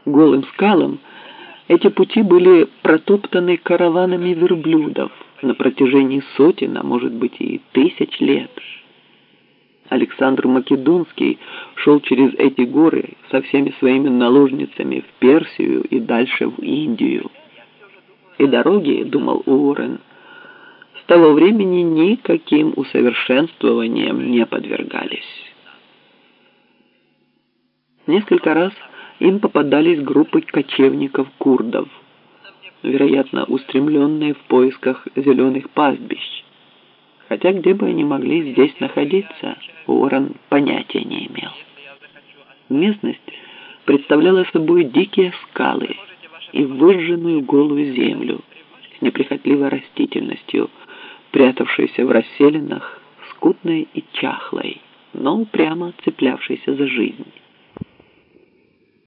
голым скалам, эти пути были протоптаны караванами верблюдов на протяжении сотен, а может быть и тысяч лет. Александр Македонский шел через эти горы со всеми своими наложницами в Персию и дальше в Индию. И дороги, думал Уоррен, с того времени никаким усовершенствованием не подвергались. Несколько раз им попадались группы кочевников-курдов, вероятно, устремленные в поисках зеленых пастбищ. Хотя где бы они могли здесь находиться, Уоррен понятия не имел. Местность представляла собой дикие скалы и выжженную голую землю с неприхотливой растительностью, прятавшейся в расселинах, скудной и чахлой, но упрямо цеплявшейся за жизнь.